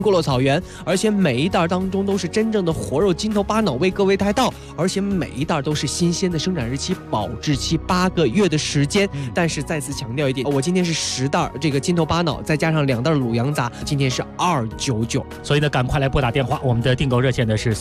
过了草原，而且每一袋当中都是真正的活肉，筋头巴脑为各位带到，而且每一袋都是新鲜的，生产日期、保质期8个月的时间。但是再次强调一点，我今天是10袋这个筋头巴脑，再加上2袋卤羊杂，今天是299。 所以呢，赶快来拨打电话，我们的订购热线呢是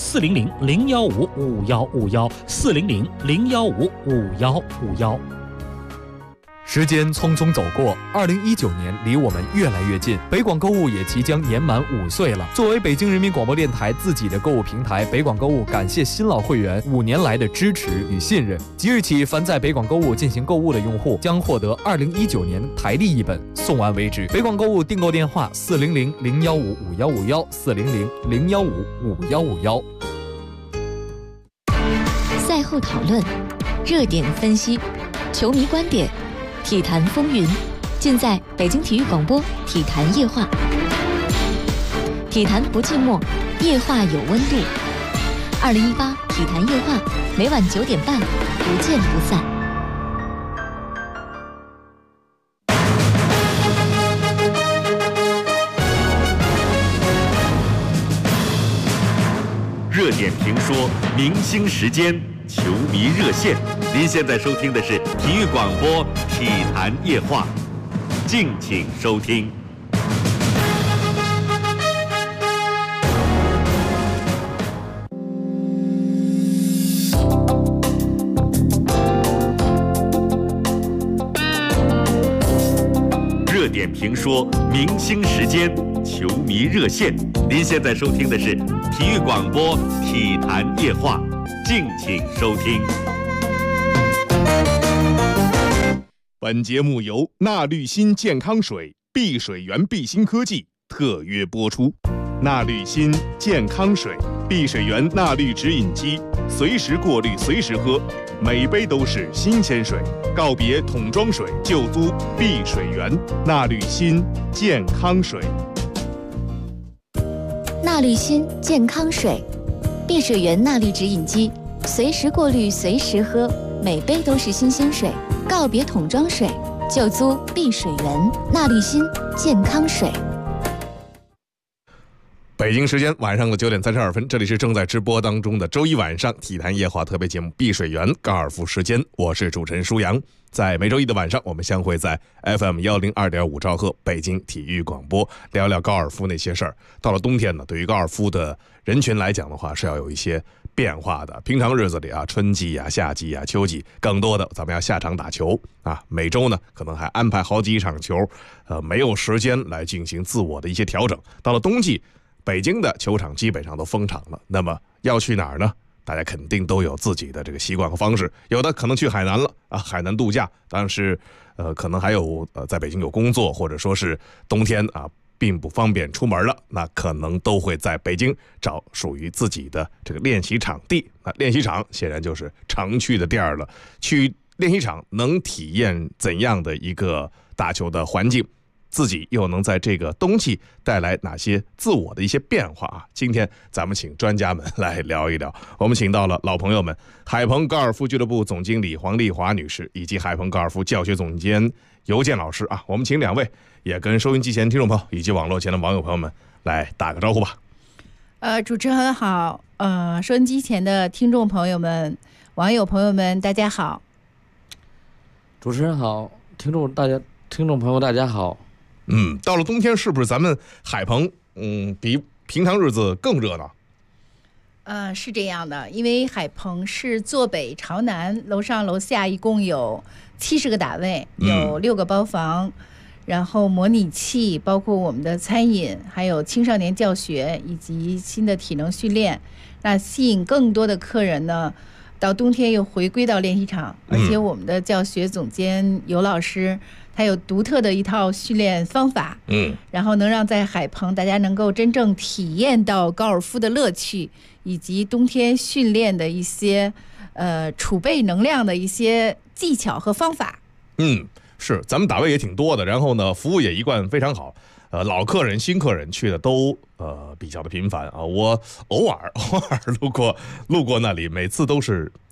400-015-5151，400-015-5151。 时间匆匆走过，2019年离我们越来越近，北广购物也即将年满5岁了。作为北京人民广播电台自己的购物平台，北广购物感谢新老会员5年来的支持与信任。即日起，凡在北广购物进行购物的用户将获得2019年台历一本，送完为止。北广购物订购电话：400-015-5151，400-015-5151。 赛后讨论，热点分析，球迷观点，体坛风云，尽在北京体育广播体坛夜话。体坛不寂寞，夜话有温度。2018体坛夜话，每晚9点半，不见不散。 热点评说，明星时间，球迷热线。您现在收听的是体育广播体坛夜话，敬请收听。热点评说，明星时间，球迷热线。您现在收听的是体育广播体坛夜话，敬请收听。 本节目由纳滤新健康水、碧水源碧新科技特约播出。纳滤新健康水、碧水源纳滤直饮机，随时过滤，随时喝，每杯都是新鲜水。告别桶装水，就租碧水源。纳滤新健康水。 纳滤新健康水，碧水源纳滤直饮机，随时过滤，随时喝，每杯都是新鲜水。告别桶装水，就租碧水源。纳滤新健康水。 北京时间晚上的9点32分，这里是正在直播当中的周一晚上体坛夜话特别节目《碧水源高尔夫时间》，我是主持人舒阳。在每周一的晚上，我们相会在 FM 102.5兆赫北京体育广播，聊聊高尔夫那些事儿。到了冬天呢，对于高尔夫的人群来讲的话，是要有一些变化的。平常日子里啊，春季啊、夏季啊、秋季，更多的咱们要下场打球啊。每周呢，可能还安排好几场球，没有时间来进行自我的一些调整。到了冬季，北京的球场基本上都封场了，那么要去哪儿呢？大家肯定都有自己的这个习惯和方式，有的可能去海南了啊，海南度假，但是可能还有在北京有工作，或者说是冬天啊并不方便出门了，那可能都会在北京找属于自己的这个练习场地。那练习场显然就是常去的地儿了，去练习场能体验怎样的一个打球的环境？自己又能在这个冬季带来哪些自我的一些变化啊？今天咱们请专家们来聊一聊。我们请到了老朋友们，海鹏高尔夫俱乐部总经理黄丽华女士，以及海鹏高尔夫教学总监尤健老师啊。我们请2位也跟收音机前听众朋友以及网络前的网友朋友们来打个招呼吧。 主持人好，收音机前的听众朋友们、网友朋友们，大家好。 主持人好，听众朋友大家好。 到了冬天是不是咱们海鹏比平常日子更热闹？ 是这样的，因为海鹏是坐北朝南，楼上楼下一共有70个打位，有6个包房，然后模拟器，包括我们的餐饮，还有青少年教学以及新的体能训练，那吸引更多的客人呢，到冬天又回归到练习场，而且我们的教学总监尤老师他有独特的一套训练方法，然后能让在海鹏大家能够真正体验到高尔夫的乐趣，以及冬天训练的一些储备能量的一些技巧和方法。 是，咱们打位也挺多的，然后呢，服务也一贯非常好。老客人、新客人去的都比较的频繁啊。我偶尔路过那里，每次都是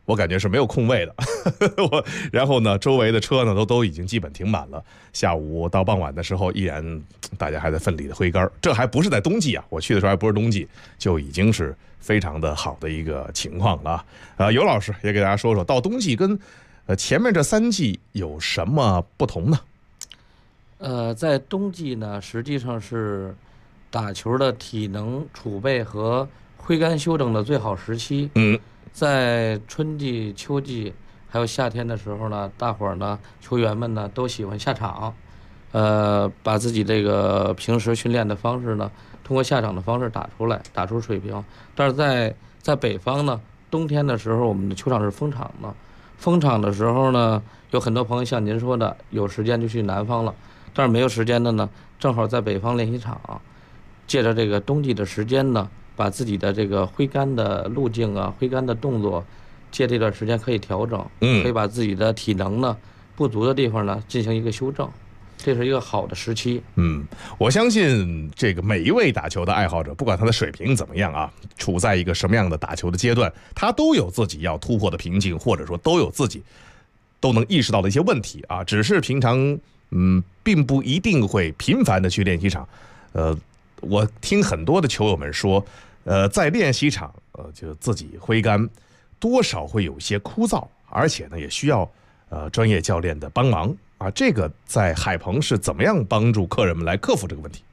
我感觉是没有空位的。然后呢，周围的车呢都已经基本停满了。下午到傍晚的时候，依然大家还在奋力的挥杆。这还不是在冬季啊，我去的时候还不是冬季，就已经是非常的好的一个情况了。尤老师也给大家说说，到冬季跟前面这3季有什么不同呢？ 在冬季呢，实际上是打球的体能储备和挥杆修正的最好时期。在春季、秋季还有夏天的时候呢，大伙儿呢，球员们呢都喜欢下场，把自己这个平时训练的方式呢，通过下场的方式打出来，打出水平。但是在北方呢，冬天的时候，我们的球场是封场的，封场的时候呢，有很多朋友像您说的，有时间就去南方了。但是没有时间的呢，正好在北方练习场，借着这个冬季的时间呢，把自己的这个挥杆的路径啊、挥杆的动作，借这段时间可以调整，可以把自己的体能呢不足的地方呢进行一个修正，这是一个好的时期。 我相信这个每一位打球的爱好者，不管他的水平怎么样啊，处在一个什么样的打球的阶段，他都有自己要突破的瓶颈，或者说都有自己都能意识到的一些问题啊，只是平常并不一定会频繁的去练习场。我听很多的球友们说，在练习场就自己挥杆多少会有些枯燥，而且呢也需要专业教练的帮忙啊。这个在海鹏是怎么样帮助客人们来克服这个问题？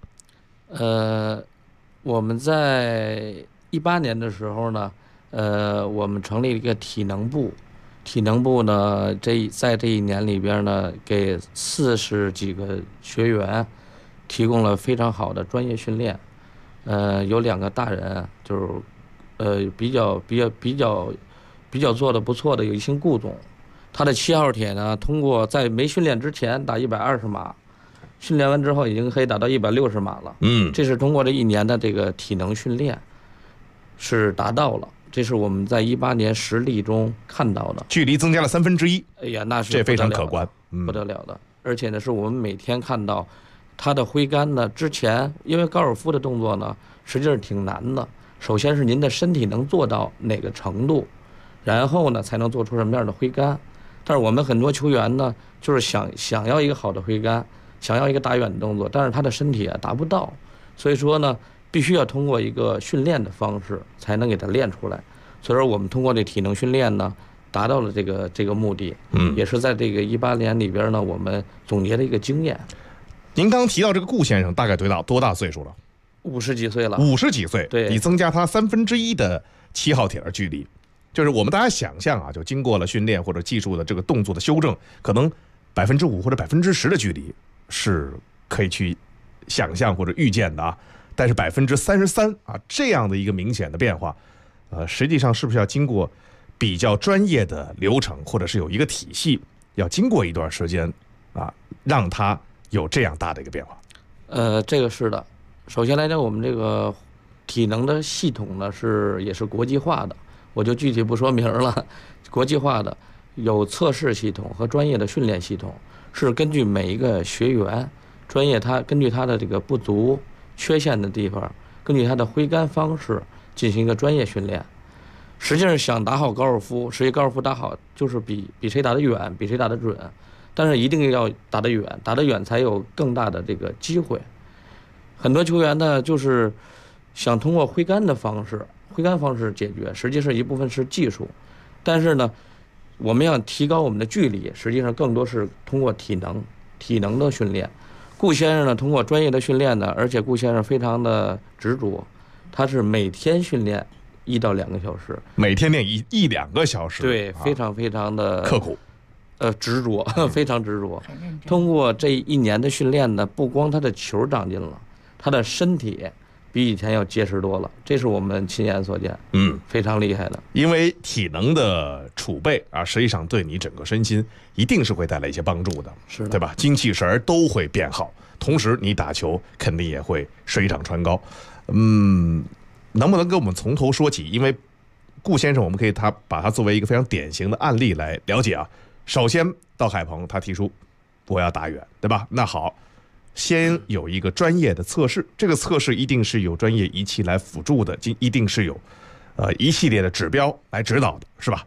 我们在18年的时候呢，我们成立了一个体能部。体能部呢，在这一年里边呢，给40几个学员提供了非常好的专业训练。有2个大人，就是比较做的不错的，有一姓顾总，他的7号铁呢，通过在没训练之前打120码，训练完之后已经可以打到160码了。这是通过这1年的这个体能训练是达到了。这是我们在18年实例中看到的， 距离增加了1/3。 哎呀，那是这非常可观， 不得了的。而且呢，是我们每天看到他的挥杆呢，之前因为高尔夫的动作呢，实际上挺难的。首先是您的身体能做到哪个程度，然后呢才能做出什么样的挥杆。但是我们很多球员呢，就是想要一个好的挥杆，想要一个打远的动作，但是他的身体达不到，所以说呢，必须要通过一个训练的方式才能给它练出来。所以说我们通过这体能训练呢，达到了这个目的。也是在这个18年里边呢，我们总结的一个经验。 您刚提到这个顾先生大概多大岁数了 ？50几岁了。 50几岁， 对， 你增加他1/3的7号铁的距离，就是我们大家想象啊，就经过了训练或者技术的这个动作的修正，可能5%或者10%的距离是可以去想象或者预见的啊。但是33%啊，这样的一个明显的变化，实际上是不是要经过比较专业的流程，或者是有一个体系，要经过一段时间啊，让它有这样大的一个变化？ 这个是的。首先来讲，我们这个体能的系统呢也是国际化的，我就具体不说名了。国际化的有测试系统和专业的训练系统，是根据每一个学员专业，根据他的这个不足、缺陷的地方，根据他的挥杆方式进行一个专业训练。实际上想打好高尔夫，实际高尔夫打好就是比谁打得远，比谁打得准，但是一定要打得远，打得远才有更大的这个机会。很多球员呢，就是想通过挥杆方式解决，实际上一部分是技术，但是呢，我们要提高我们的距离，实际上更多是通过体能的训练。顾先生呢，通过专业的训练呢，而且顾先生非常的执着，他是每天训练1到2个小时， 每天练1-2个小时， 对，非常的刻苦， 执着，非常执着。通过这1年的训练呢，不光他的球长进了，他的身体比以前要结实多了，这是我们亲眼所见，非常厉害的。 因为体能的储备啊，实际上对你整个身心一定是会带来一些帮助的， 是的， 对吧？精气神都会变好，同时你打球肯定也会水涨船高。能不能跟我们从头说起？因为顾先生，我们可以把他作为一个非常典型的案例来了解啊。首先到海鹏，他提出我要打远，对吧？那好，先有一个专业的测试，这个测试一定是有专业仪器来辅助的，一定是有一系列的指标来指导的，是吧？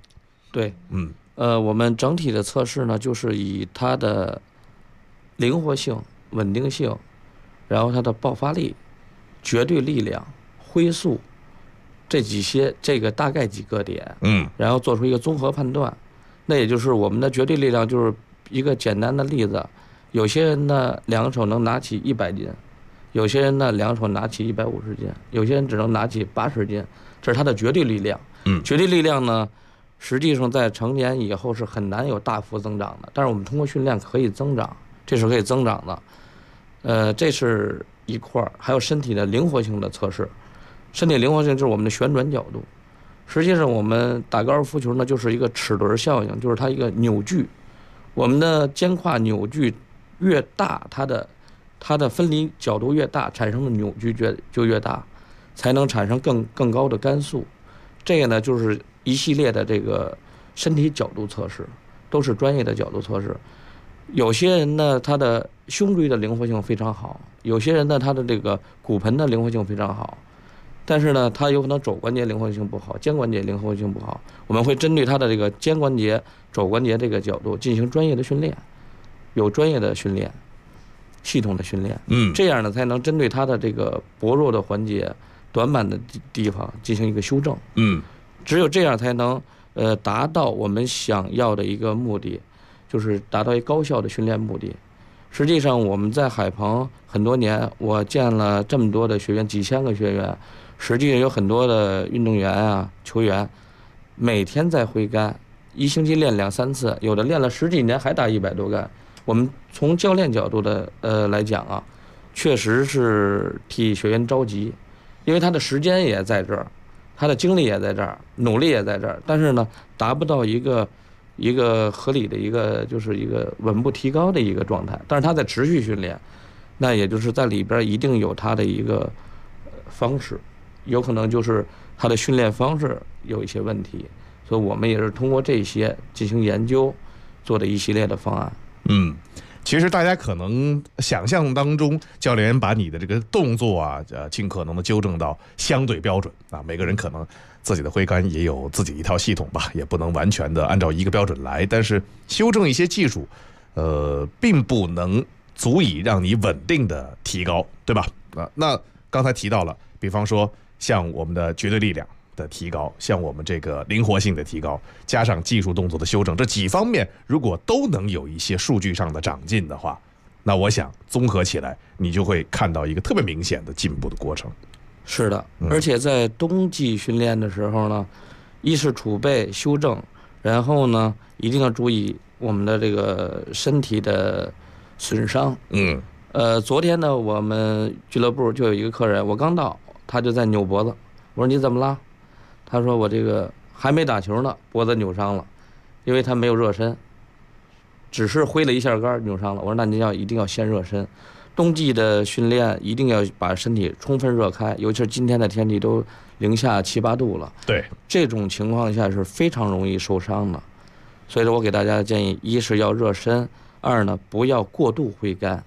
对，我们整体的测试呢，就是以它的灵活性、稳定性，然后它的爆发力、绝对力量、挥速这个大概几个点，然后做出一个综合判断。那也就是我们的绝对力量，就是一个简单的例子，有些人呢2手能拿起100斤，有些人呢2手拿起150斤，有些人只能拿起80斤，这是他的绝对力量。绝对力量呢，实际上在成年以后是很难有大幅增长的，但是我们通过训练可以增长，这是可以增长的。这是一块儿，还有身体的灵活性的测试。身体灵活性就是我们的旋转角度。实际上我们打高尔夫球呢，就是一个齿轮效应，就是它一个扭矩。我们的肩胯扭矩越大，它的分离角度越大，产生的扭矩就越大，才能产生更高的杆速。这个呢，就是一系列的这个身体角度测试，都是专业的角度测试。有些人呢，他的胸椎的灵活性非常好；有些人呢，他的这个骨盆的灵活性非常好。但是呢，他有可能肘关节灵活性不好，肩关节灵活性不好。我们会针对他的这个肩关节、肘关节这个角度进行专业的训练，有专业的训练、系统的训练。这样呢，才能针对他的这个薄弱的环节、短板的地方进行一个修正。只有这样才能达到我们想要的一个目的，就是达到一个高效的训练目的。实际上我们在海鹏很多年，我见了这么多的学员，几千个学员，实际上有很多的运动员啊、球员，每天在挥杆，一星期练2-3次，有的练了10几年还打100多杆。我们从教练角度的来讲啊，确实是替学员着急，因为他的时间也在这儿，他的精力也在这儿，努力也在这儿，但是呢，达不到一个合理的就是一个稳步提高的一个状态。但是他在持续训练，那也就是在里边一定有他的一个方式，有可能就是他的训练方式有一些问题，所以我们也是通过这些进行研究做的一系列的方案。 其实大家可能想象当中，教练员把你的这个动作啊，尽可能的纠正到相对标准啊。每个人可能自己的挥杆也有自己一套系统吧，也不能完全的按照一个标准来。但是修正一些技术，并不能足以让你稳定的提高，对吧？那刚才提到了，比方说像我们的绝对力量的提高，像我们这个灵活性的提高，加上技术动作的修正，这几方面如果都能有一些数据上的长进的话，那我想综合起来，你就会看到一个特别明显的进步的过程。 是的，而且在冬季训练的时候呢，一是储备修正，然后呢一定要注意我们的这个身体的损伤。昨天呢，我们俱乐部就有一个客人，我刚到，他就在扭脖子，我说你怎么了？他说我这个还没打球呢，脖子扭伤了，因为他没有热身，只是挥了一下杆扭伤了。我说那您一定要先热身，冬季的训练一定要把身体充分热开，尤其是今天的天气都零下7、8度了， 对， 这种情况下是非常容易受伤的。所以说我给大家的建议，一是要热身，二呢不要过度挥杆，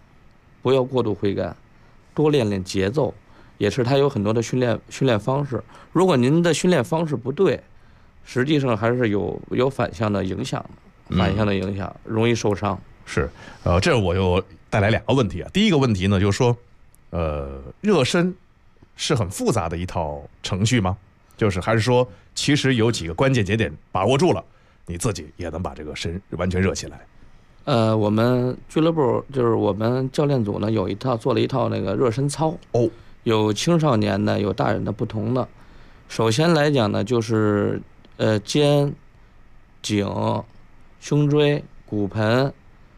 多练练节奏。也是它有很多的训练方式，如果您的训练方式不对，实际上还是有反向的影响，容易受伤。 是，这我又带来2个问题啊。第一个问题呢，就是说，热身是很复杂的一套程序吗？就是还是说，其实有几个关键节点把握住了，你自己也能把这个身完全热起来？ 我们俱乐部就是我们教练组呢做了一套那个热身操。有青少年的，有大人的，不同的。首先来讲呢，就是肩、颈、胸椎、骨盆、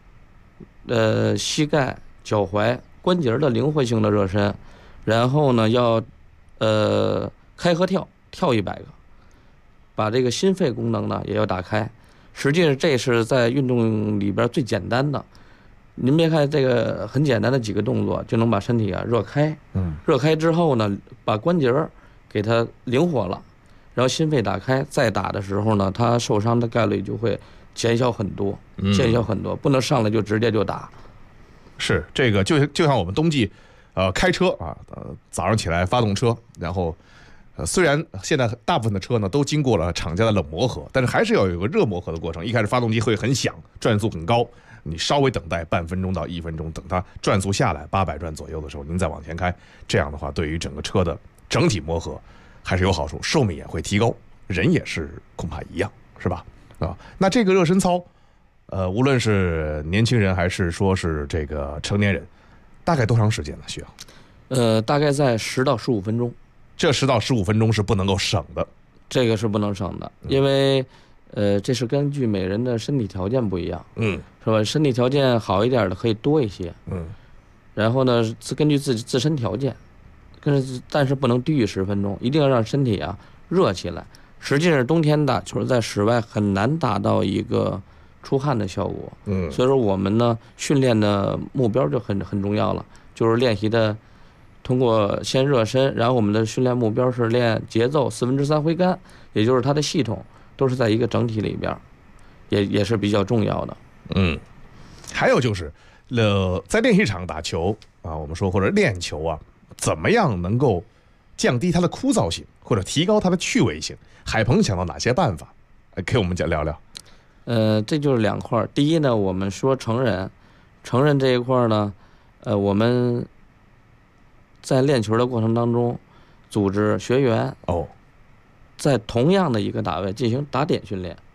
膝盖、脚踝关节的灵活性的热身，然后呢要开合跳100个，把这个心肺功能呢也要打开。实际上这是在运动里边最简单的。您别看这个很简单的几个动作就能把身体热开，热开之后呢，把关节给它灵活了，然后心肺打开，再打的时候呢，它受伤的概率就会减小很多，不能上来就直接就打。 是这个就像我们冬季，开车啊，早上起来发动车，然后虽然现在大部分的车呢都经过了厂家的冷磨合，但是还是要有一个热磨合的过程。一开始发动机会很响，转速很高，你稍微等待半分钟到1分钟，等它转速下来800转左右的时候，您再往前开，这样的话对于整个车的整体磨合还是有好处，寿命也会提高，人也是恐怕一样，是吧？那这个热身操，无论是年轻人还是说是这个成年人，大概多长时间呢？需要？ 大概在10到15分钟。 这10到15分钟是不能够省的， 这个是不能省的，因为这是根据每人的身体条件不一样，是吧？身体条件好一点的可以多一些，然后呢，根据自身条件，但是不能低于10分钟，一定要让身体啊热起来。实际上冬天打球在室外很难达到一个出汗的效果，所以说我们呢训练的目标就很重要了，就是练习的。通过先热身，然后我们的训练目标是练节奏3/4挥杆，也就是它的系统都是在一个整体里边，也是比较重要的。 还有就是，在练习场打球啊，我们说或者练球啊，怎么样能够降低它的枯燥性，或者提高它的趣味性？海鹏想到哪些办法？给我们聊聊。 这就是2块。第一呢，我们说成人这一块呢，我们在练球的过程当中，组织学员在同样的一个打位进行打点训练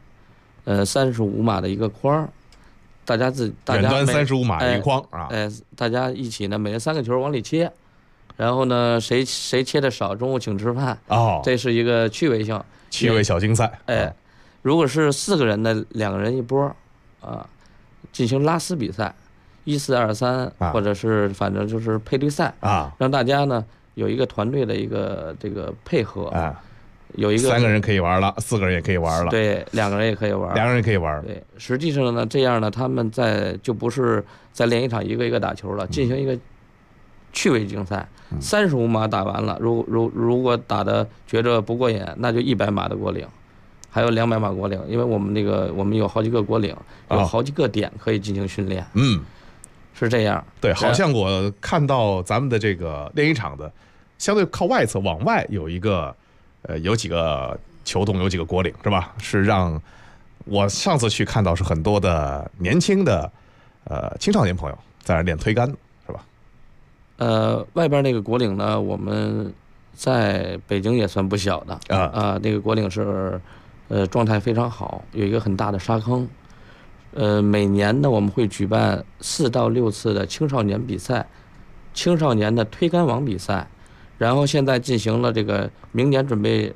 ，35码的一个框，大家远端35码一个框啊， 大家一起呢，每人3个球往里切，然后呢，谁切的少，中午请吃饭这是一个趣味小竞赛。 如果是4个人的2个人一波啊，进行拉丝比赛。1-4-2-3，或者是反正就是配对赛啊，让大家呢有一个团队的一个这个配合啊，有一个 3个人可以玩了，4个人也可以玩了， 对，2个人也可以玩，2 个人也可以玩。 对，实际上呢，这样呢，他们就不是在练习场一个一个打球了，进行一个趣味竞赛。35码打完了，如果打的觉着不过瘾，那就100码的国岭，还有200码国岭，因为我们有好几个国岭，有好几个点可以进行训练。是这样， 对，好像我看到咱们的这个练习场的，相对靠外侧往外有一个，有几个球洞，有几个国岭，是吧？是让我上次去看到是很多的年轻的，青少年朋友在那练推杆，是吧？ 外边那个国岭呢，我们在北京也算不小的那个国岭是，状态非常好，有一个很大的沙坑。每年呢，我们会举办4到6次的青少年比赛，青少年的推杆网比赛，然后现在进行了这个明年准备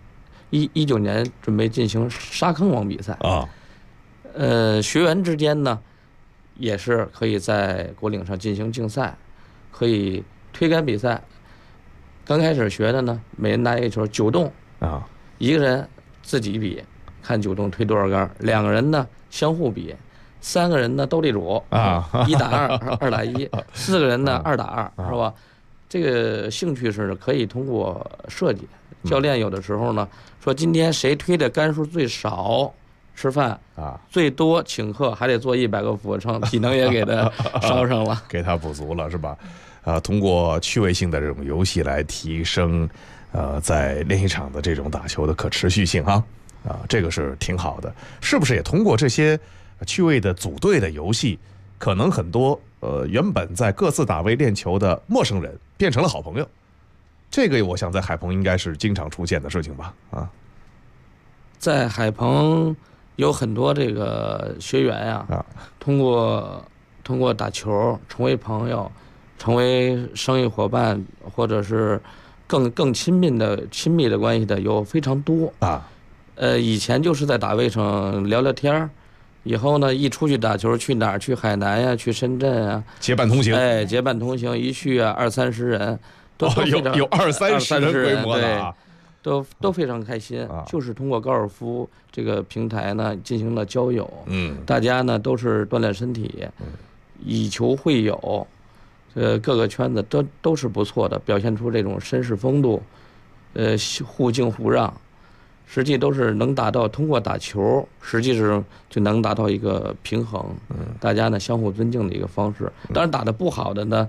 19年准备进行沙坑网比赛啊。学员之间呢，也是可以在国岭上进行竞赛，可以推杆比赛。刚开始学的呢，每人拿一个球，9洞啊，一个人自己比，看9洞推多少杆，2个人呢相互比。3个人呢斗地主啊，1打2，2打1，4个人呢2打2，是吧？这个兴趣是可以通过设计。教练有的时候呢说，今天谁推的杆数最少，吃饭啊，最多请客，还得做100个俯卧撑，体能也给他烧上了， 给他补足了，是吧？通过趣味性的这种游戏来提升，在练习场的这种打球的可持续性这个是挺好的。是不是也通过这些趣味的组队的游戏，可能很多原本在各自打位练球的陌生人变成了好朋友？这个我想在海鹏应该是经常出现的事情吧？ 在海鹏有很多这个学员呀，通过打球成为朋友，成为生意伙伴，或者是更亲密的关系的有非常多啊。以前就是在打位上聊聊天，以后呢一出去打球，去哪儿？去海南呀，去深圳啊， 结伴同行。 结伴同行，一去啊20-30人，都有20-30人规模的啊， 都非常开心。就是通过高尔夫这个平台呢进行了交友，大家呢都是锻炼身体，以球会友，各个圈子都是不错的，表现出这种绅士风度，互敬互让。实际都是能达到通过打球，实际是就能达到一个平衡，大家呢相互尊敬的一个方式。当然打得不好的呢，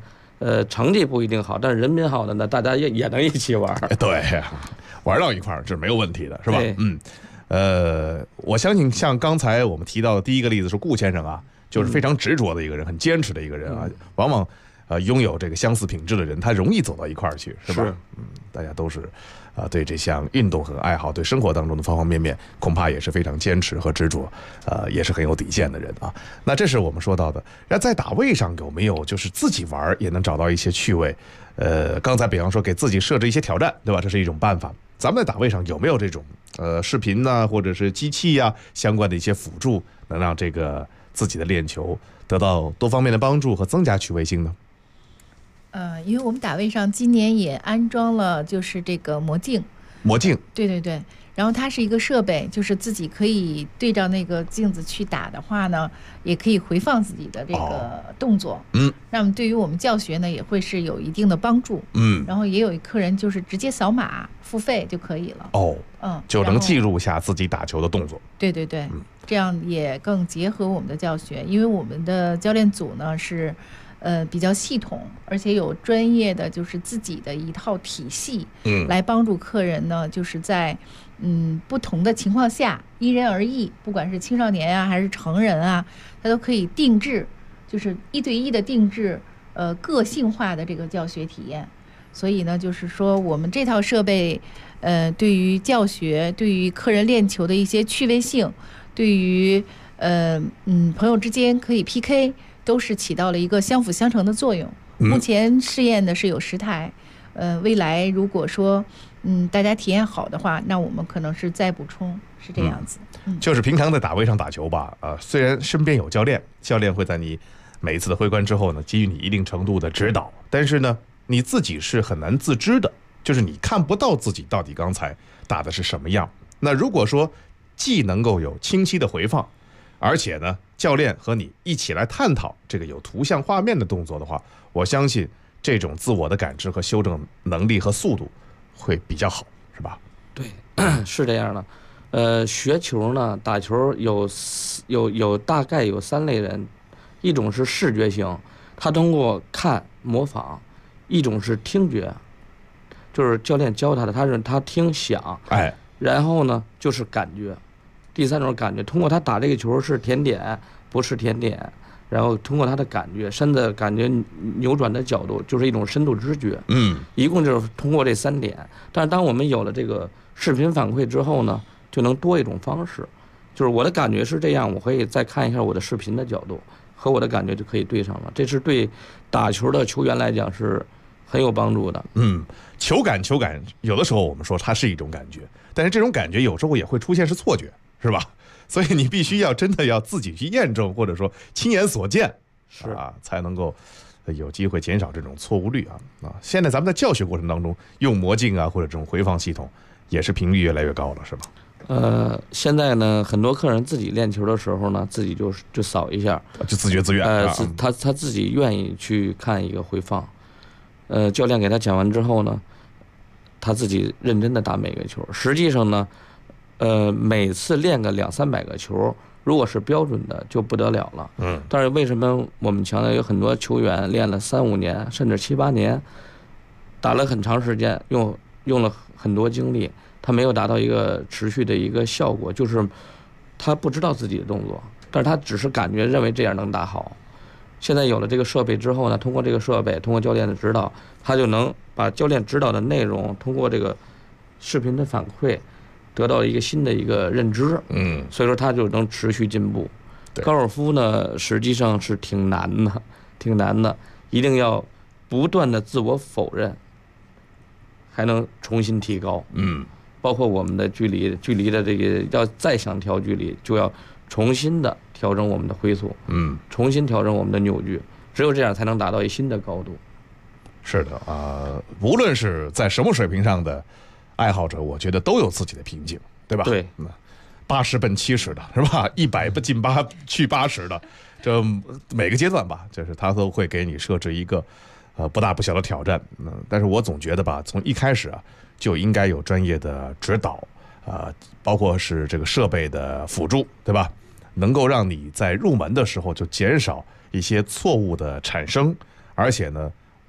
成绩不一定好，但是人品好的呢，大家也能一起玩。 对，玩到一块儿是没有问题的，是吧？我相信像刚才我们提到的第一个例子是顾先生啊，就是非常执着的一个人，很坚持的一个人啊，往往拥有这个相似品质的人，他容易走到一块儿去，是吧？大家都是对这项运动很爱好，对生活当中的方方面面恐怕也是非常坚持和执着，也是很有底线的人啊。那这是我们说到的。那在打位上有没有就是自己玩也能找到一些趣味？刚才比方说给自己设置一些挑战，对吧？这是一种办法。咱们在打位上有没有这种视频呢，或者是机器呀相关的一些辅助，能让这个自己的练球得到多方面的帮助和增加趣味性呢？ 因为我们打位上今年也安装了就是这个魔镜，对对对，然后它是一个设备，就是自己可以对照那个镜子去打的话呢，也可以回放自己的这个动作，那么对于我们教学呢也会是有一定的帮助，然后也有一客人就是直接扫码付费就可以了， 就能记录下自己打球的动作， 对对对，这样也更结合我们的教学，因为我们的教练组呢是比较系统，而且有专业的就是自己的一套体系，来帮助客人呢，就是在不同的情况下因人而异，不管是青少年啊还是成人啊，他都可以定制，就是1对1的定制，个性化的这个教学体验。所以呢，就是说我们这套设备，对于教学，对于客人练球的一些趣味性，对于朋友之间可以 PK。都是起到了一个相辅相成的作用。目前试验的是有10台，未来如果说大家体验好的话，那我们可能是再补充，是这样子。 就是平常在打位上打球吧，虽然身边有教练会在你每一次的挥杆之后呢，给予你一定程度的指导，但是呢，你自己是很难自知的，就是你看不到自己到底刚才打的是什么样。那如果说既能够有清晰的回放，而且呢，教练和你一起来探讨这个有图像画面的动作的话，我相信这种自我的感知和修正能力和速度会比较好，是吧？ 对，是这样的。学球呢，打球有大概有3类人，一种是视觉型，他通过看模仿；一种是听觉，就是教练教他的，他听响，然后呢就是感觉。第3种感觉，通过他打这个球是甜点不是甜点，然后通过他的感觉，身的感觉扭转的角度，就是一种深度知觉。一共就是通过这3点。但是当我们有了这个视频反馈之后呢，就能多一种方式，就是我的感觉是这样，我可以再看一下我的视频的角度，和我的感觉就可以对上了。这是对打球的球员来讲是很有帮助的。 球感，有的时候我们说它是一种感觉，但是这种感觉有时候也会出现是错觉。是吧？所以你必须要真的要自己去验证，或者说亲眼所见，才能够有机会减少这种错误率啊。现在咱们在教学过程当中用魔镜啊，或者这种回放系统，也是频率越来越高了，是吧？ 现在呢，很多客人自己练球的时候呢，自己就扫一下， 就自觉自愿。 他自己愿意去看一个回放，教练给他讲完之后呢，他自己认真的打每个球。实际上呢。每次练个200-300个球，如果是标准的就不得了了。但是为什么我们强调有很多球员练了3-5年，甚至7-8年，打了很长时间，用了很多精力，他没有达到一个持续的一个效果，就是他不知道自己的动作，但是他只是感觉认为这样能打好。现在有了这个设备之后呢，通过这个设备，通过教练的指导，他就能把教练指导的内容通过这个视频的反馈得到一个新的一个认知，所以说他就能持续进步。高尔夫呢，实际上是挺难的，一定要不断的自我否认，还能重新提高。包括我们的距离的这个要再想调距离，就要重新的调整我们的挥速，重新调整我们的扭矩，只有这样才能达到一新的高度。 是的无论是在什么水平上的爱好者，我觉得都有自己的瓶颈，对吧？ 对 ，80奔70的是吧？100不进8去80的，这每个阶段吧，就是他都会给你设置一个不大不小的挑战。但是我总觉得吧，从一开始就应该有专业的指导包括是这个设备的辅助，对吧？能够让你在入门的时候就减少一些错误的产生，而且呢，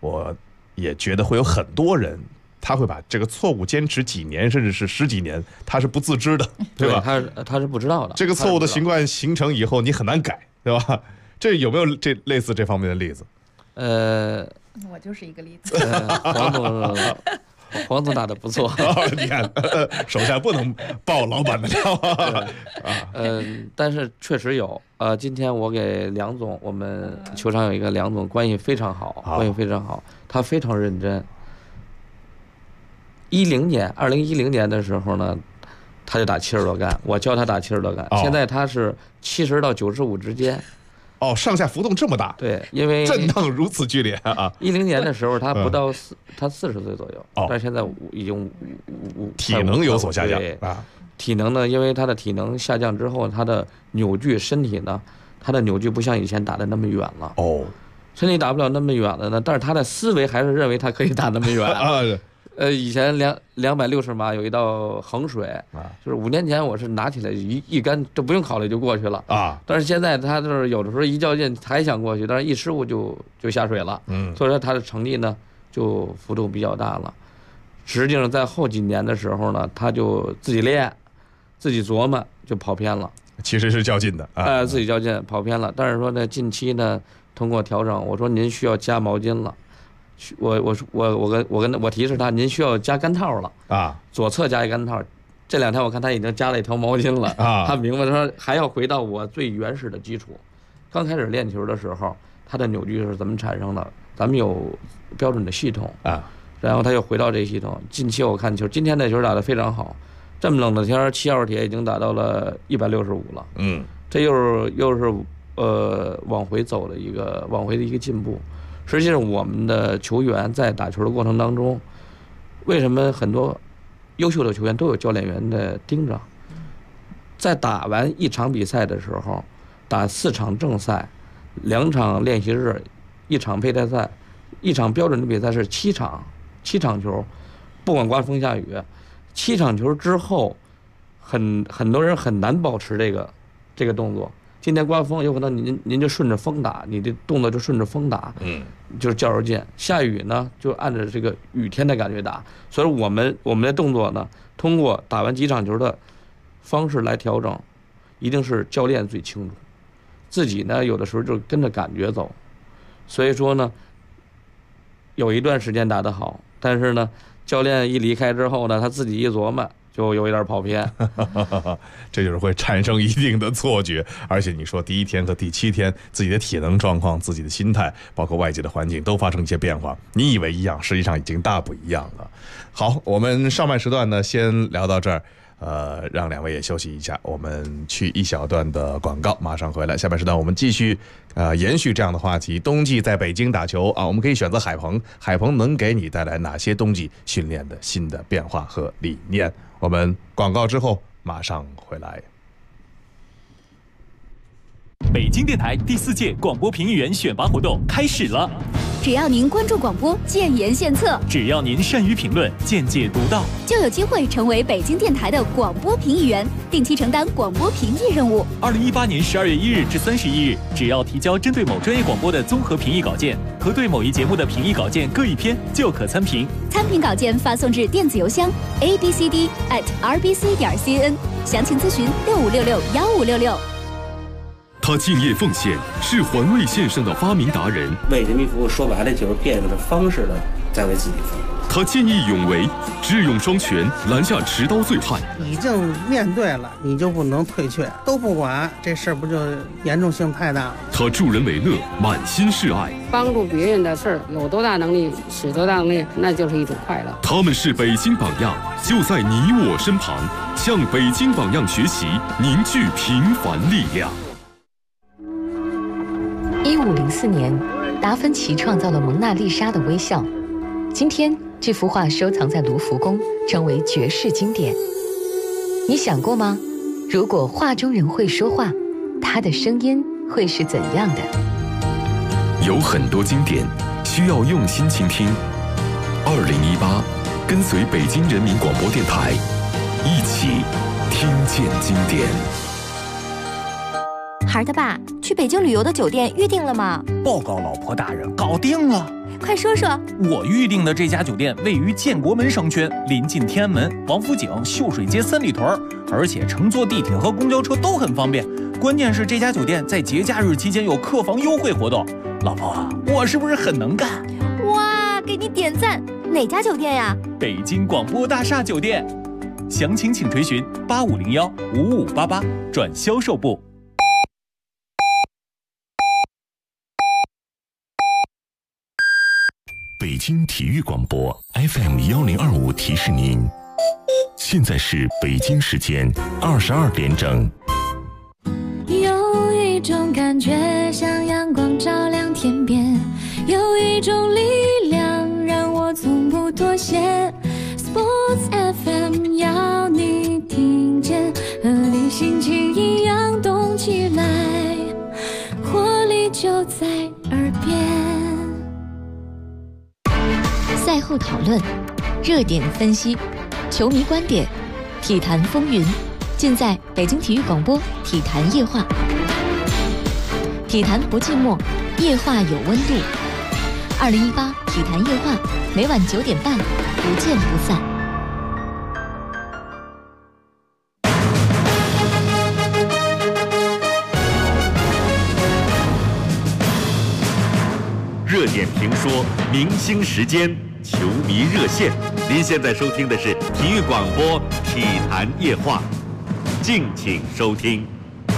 我也觉得会有很多人，他会把这个错误坚持几年，甚至是10几年，他是不自知的，对吧？ 他是不知道的。 这个错误的习惯形成以后，你很难改，对吧？这有没有类似这方面的例子？ 我就是一个例子。 黄总打的不错。 你看，手下不能爆老板的料但是确实有。今天我给梁总，我们球场有一个梁总，关系非常好，他非常认真。2010年的时候呢，他就打70多杆，我教他打70多杆。现在他是70到95之间。 上下浮动这么大？ 对，因为震荡如此剧烈啊 ！10年的时候他不到他40岁左右，但是现在已经体能有所下降啊。 体能呢，因为他的体能下降之后，他的扭矩身体呢，他的扭矩不像以前打的那么远了。身体打不了那么远了呢，但是他的思维还是认为他可以打那么远。以前260码有一道衡水，就是5年前我是拿起来一杆，这不用考虑就过去了啊。但是现在他就是有的时候一较劲还想过去，但是一失误就下水了。所以说他的成绩呢就幅度比较大了。实际上在后几年的时候呢，他就自己练，自己琢磨就跑偏了。 其实是较劲的自己较劲跑偏了。但是说呢，近期呢通过调整，我说您需要加毛巾了。我提示他，您需要加杆套了啊，左侧加一杆套。这2天我看他已经加了一条毛巾了啊，他明白说还要回到我最原始的基础。刚开始练球的时候，他的扭矩是怎么产生的？咱们有标准的系统啊，然后他又回到这系统。近期我看球，今天的球打得非常好。这么冷的天，7号铁已经打到了165了。这又是往回的一个进步。实际上，我们的球员在打球的过程当中，为什么很多优秀的球员都有教练员的盯着？在打完1场比赛的时候，打4场正赛，2场练习日，1场备赛赛，1场标准的比赛是7场球，不管刮风下雨，7场球之后，很多人很难保持这个动作。今天刮风，有可能您就顺着风打，你的动作就顺着风打，就是较着劲。下雨呢，就按照这个雨天的感觉打。所以我们的动作呢，通过打完几场球的方式来调整，一定是教练最清楚，自己呢有的时候就跟着感觉走。所以说呢，有一段时间打得好，但是呢，教练一离开之后呢，他自己一琢磨，就有一点跑偏。 这就是会产生一定的错觉。而且你说第1天和第7天，自己的体能状况、自己的心态，包括外界的环境都发生一些变化，你以为一样，实际上已经大不一样了。好，我们上半时段呢先聊到这儿，让2位也休息一下，我们去一小段的广告，马上回来。下半时段我们继续延续这样的话题。冬季在北京打球啊，我们可以选择海鹏，海鹏能给你带来哪些冬季训练的新的变化和理念？我们广告之后马上回来。 北京电台第4届广播评议员选拔活动开始了。 只要您关注广播，建言献策； 只要您善于评论，见解独到， 就有机会成为北京电台的广播评议员，定期承担广播评议任务。 2018年12月1日至31日，只要提交针对某专业广播的综合评议稿件和对某一节目的评议稿件各1篇，就可参评。 参评稿件发送至电子邮箱 abcd@rbc.cn， 详情咨询65661566。 他敬业奉献，是环卫线上的发明达人。 为人民服务，说白了就是变着方式的在为自己服务。 他见义勇为，智勇双全，拦下持刀醉汉。 已经面对了，你就不能退却，都不管，这事儿不就严重性太大了？ 他助人为乐，满心是爱。 帮助别人的事儿，有多大能力使多大能力，那就是一种快乐。 他们是北京榜样，就在你我身旁，向北京榜样学习，凝聚平凡力量。 1504年，达芬奇创造了蒙娜丽莎的微笑。今天，这幅画收藏在卢浮宫，成为绝世经典。你想过吗？如果画中人会说话，他的声音会是怎样的？ 有很多经典需要用心倾听。2018，跟随北京人民广播电台，一起听见经典。 孩儿他爸，去北京旅游的酒店预定了吗？ 报告老婆大人，搞定了。 快说说。 我预定的这家酒店位于建国门商圈，临近天安门、王府井、秀水街三里屯，而且乘坐地铁和公交车都很方便。关键是这家酒店在节假日期间有客房优惠活动。老婆啊，我是不是很能干？ 哇，给你点赞！哪家酒店呀？ 北京广播大厦酒店。详情请垂询8501-5588转销售部。 北京体育广播 FM1025提示您，现在是北京时间22点整。 有一种感觉像阳光照亮天边，有一种力量让我从不妥协。Sports FM 要你听见，和你心情一样动起来，活力就在耳边。 赛后讨论，热点分析，球迷观点，体坛风云，尽在北京体育广播体坛夜话。体坛不寂寞，夜话有温度。2018体坛夜话，每晚9点半，不见不散。 热点评说，明星时间，球迷热线。您现在收听的是体育广播体坛夜话，敬请收听。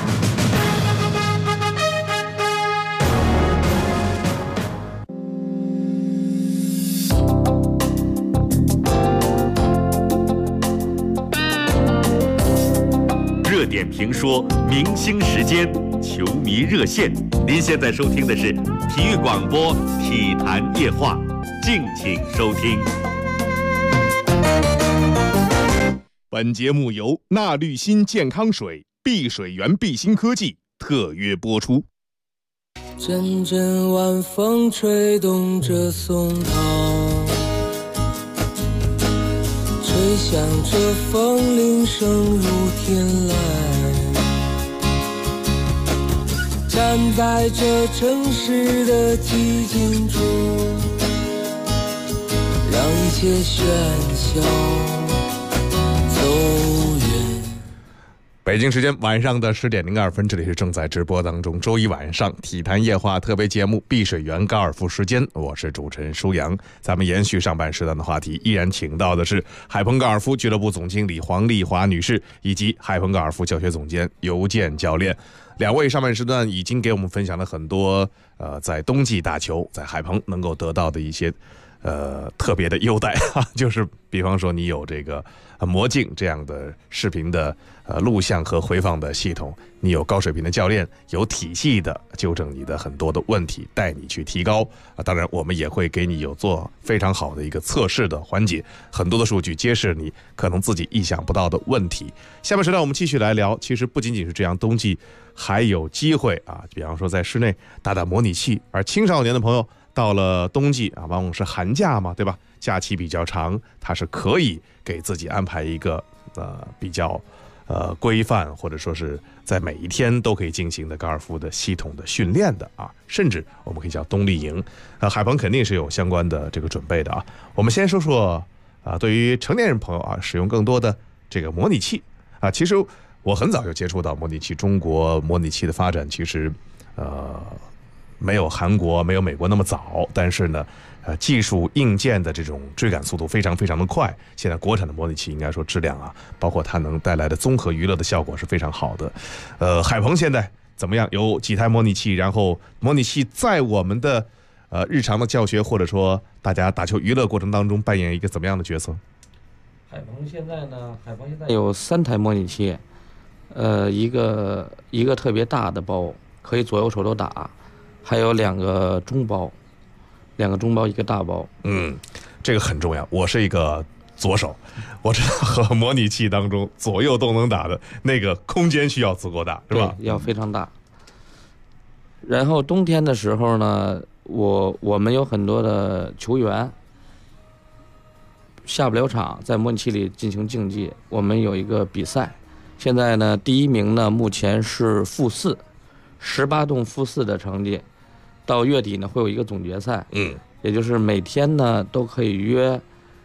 热点评说，明星时间，球迷热线。您现在收听的是体育广播体坛夜话，敬请收听。 本节目由纳绿新健康水、碧水源碧新科技特约播出。 阵阵晚风吹动着松涛，吹响着风铃声如天籁。站在这城市的寂静中，让一切喧嚣走远。 北京时间晚上的10点02分，这里是正在直播当中周一晚上体坛夜话特别节目碧水源高尔夫时间，我是主持人舒阳。咱们延续上半时段的话题，依然请到的是海鹏高尔夫俱乐部总经理黄丽华女士，以及海鹏高尔夫教学总监尤健教练。两位上半时段已经给我们分享了很多在冬季打球在海鹏能够得到的一些特别的优待就是比方说你有这个魔镜这样的视频的录像和回放的系统，你有高水平的教练，有体系的纠正你的很多的问题，带你去提高当然我们也会给你有做非常好的一个测试的环节，很多的数据揭示你可能自己意想不到的问题。下半时段我们继续来聊，其实不仅仅是这样，冬季还有机会比方说在室内打打模拟器，而青少年的朋友到了冬季往往是寒假嘛，对吧？假期比较长，他是可以给自己安排一个比较规范，或者说是在每一天都可以进行的高尔夫的系统的训练的甚至我们可以叫冬令营。海鹏肯定是有相关的这个准备的我们先说说对于成年人朋友使用更多的这个模拟器其实我很早就接触到模拟器，中国模拟器的发展其实没有韩国没有美国那么早，但是呢技术硬件的这种追赶速度非常非常的快，现在国产的模拟器应该说质量包括它能带来的综合娱乐的效果是非常好的。海鹏现在怎么样？有几台模拟器，然后模拟器在我们的日常的教学或者说大家打球娱乐过程当中扮演一个怎么样的角色？ 海鹏现在有3台模拟器，一个特别大的包，可以左右手都打，还有2个中包，1个大包。 这个很重要。我是一个左手，我知道和模拟器当中左右都能打的那个空间需要足够大，是吧？ 对，要非常大。然后冬天的时候呢，我们有很多的球员下不了场，在模拟器里进行竞技。我们有一个比赛，现在呢第1名呢目前是负4，18洞负4的成绩。到月底呢会有一个总决赛， 也就是每天呢都可以约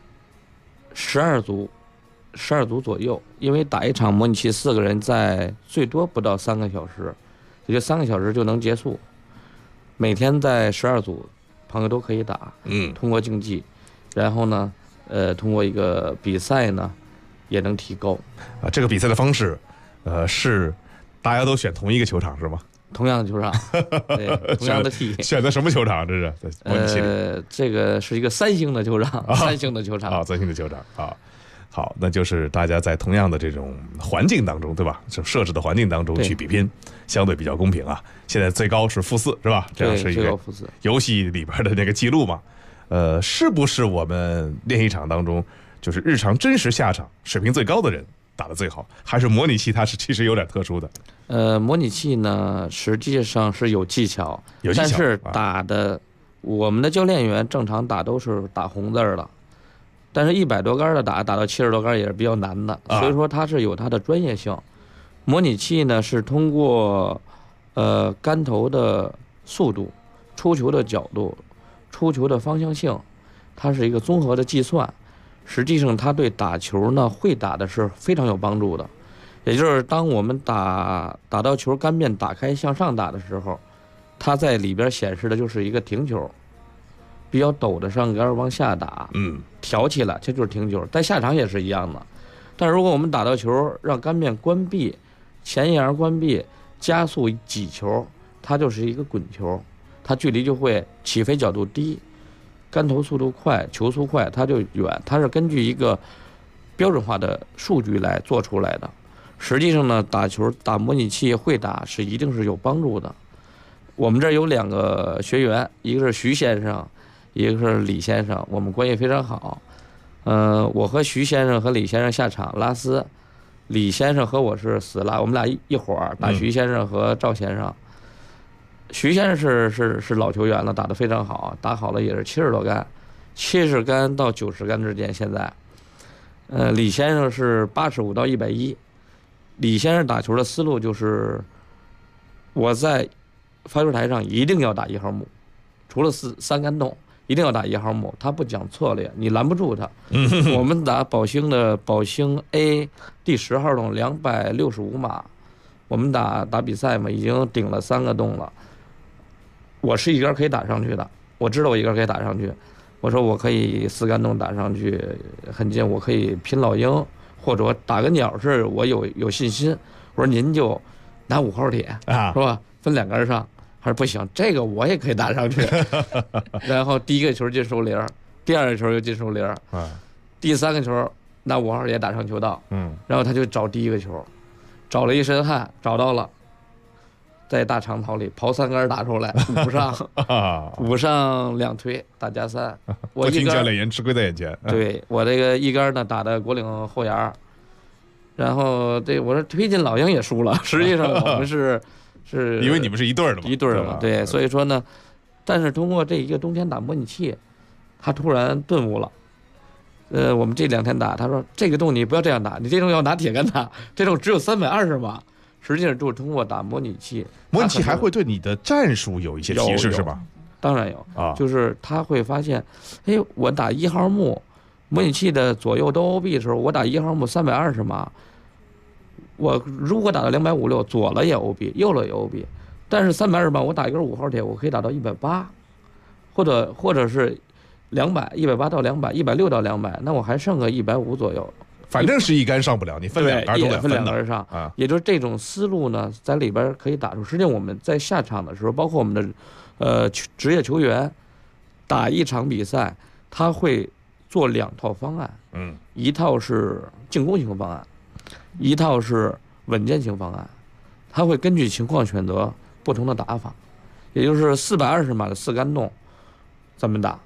12组左右，因为打一场模拟器4个人在最多不到3个小时，也就3个小时就能结束。每天在12组，朋友都可以打，通过竞技，然后呢，通过一个比赛呢，也能提高。 这个比赛的方式，是大家都选同一个球场是吗？ 同样的球场，对，同样的体。 选择什么球场？这是模拟器里这个是一个3星的球场，3星的球场啊，3星的球场啊。好，那就是大家在同样的这种环境当中，对吧？就设置的环境当中去比拼，相对比较公平啊。现在最高是负4，是吧？这样是一个游戏里边的那个记录嘛。是不是我们练习场当中，就是日常真实下场水平最高的人打得最好，还是模拟器它是其实有点特殊的？ 模拟器呢，实际上是有技巧，但是打的，我们的教练员正常打都是打红字的。但是100多杆的打到70多杆也是比较难的，所以说它是有它的专业性。模拟器呢是通过杆头的速度、出球的角度、出球的方向性，它是一个综合的计算。实际上它对打球呢会打的是非常有帮助的。也就是当我们打到球杆面打开向上打的时候，它在里边显示的就是一个停球。比较陡的上杆往下打，挑起来，这就是停球。在下场也是一样的，但如果我们打到球，让杆面关闭，前沿关闭，加速挤球，它就是一个滚球，它距离就会起飞角度低，杆头速度快，球速快，它就远。它是根据一个标准化的数据来做出来的。实际上呢，打球打模拟器会打是一定是有帮助的。我们这儿有2个学员，一个是徐先生。一个是李先生，我们关系非常好。我和徐先生和李先生下场拉丝，李先生和我是死拉，我们俩一伙儿打徐先生和赵先生。徐先生是老球员了，打得非常好，打好了也是70多杆，70杆到90杆之间。现在，李先生是85到110。李先生打球的思路就是，我在发球台上一定要打1号木，除了3杆洞。一定要打1号木，他不讲策略，你拦不住他。我们打宝兴的宝兴 A 第10号洞265码，我们打比赛嘛，已经顶了3个洞了。我是一杆可以打上去的，我知道我一杆可以打上去。我说我可以4杆洞打上去很近，我可以拼老鹰，或者打个鸟是我有信心。我说您就拿5号铁是吧？分2杆上。还是不行，这个我也可以打上去。然后第1个球进手铃，第2个球又进手铃，第3个球拿5号也打上球道，然后他就找第1个球，找了一身汗，找到了，在大长桃里刨3杆打出来，5上2推打加3。我听教练员吃亏在眼前。 对，我这个1杆呢打的国岭后沿，然后我说推进老鹰也输了，实际上我们是因为你们是一对儿的嘛， 一对儿的嘛，对，所以说呢，但是通过这一个冬天打模拟器，他突然顿悟了。我们这2天打，他说这个洞你不要这样打，你这洞要拿铁杆打，这洞只有320码。实际上就是通过打模拟器， 模拟器还会对你的战术有一些提示，是吧？ 当然有啊，就是他会发现，哎，我打1号木，模拟器的左右都 OB 的时候，我打1号木320码。我如果打到256，左了也 OB， 右了也 OB， 但是320码我打一根5号铁，我可以打到180，或者是200，180到200，160到200，那我还剩个150左右。 反正是1杆上不了，你分2杆都得分2杆上啊。也就是这种思路呢，在里边可以打出。实际上我们在下场的时候，包括我们的职业球员打一场比赛，他会做2套方案，一套是进攻型方案。一套是稳健型方案，他会根据情况选择不同的打法，也就是420码的4杆洞怎么打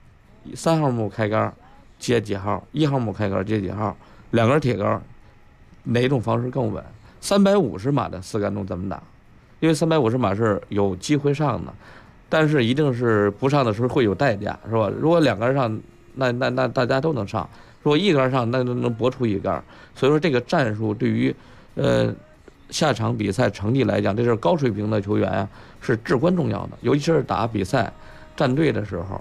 ，3号木开杆接几号，1号木开杆接几号，2根铁杆，哪种方式更稳？350码的4杆洞怎么打？因为350码是有机会上的，但是一定是不上的时候会有代价，是吧？如果2杆上，那大家都能上。如果1杆上，那能搏出1杆。所以说这个战术对于下场比赛成绩来讲，这是高水平的球员啊，是至关重要的。尤其是打比赛战队的时候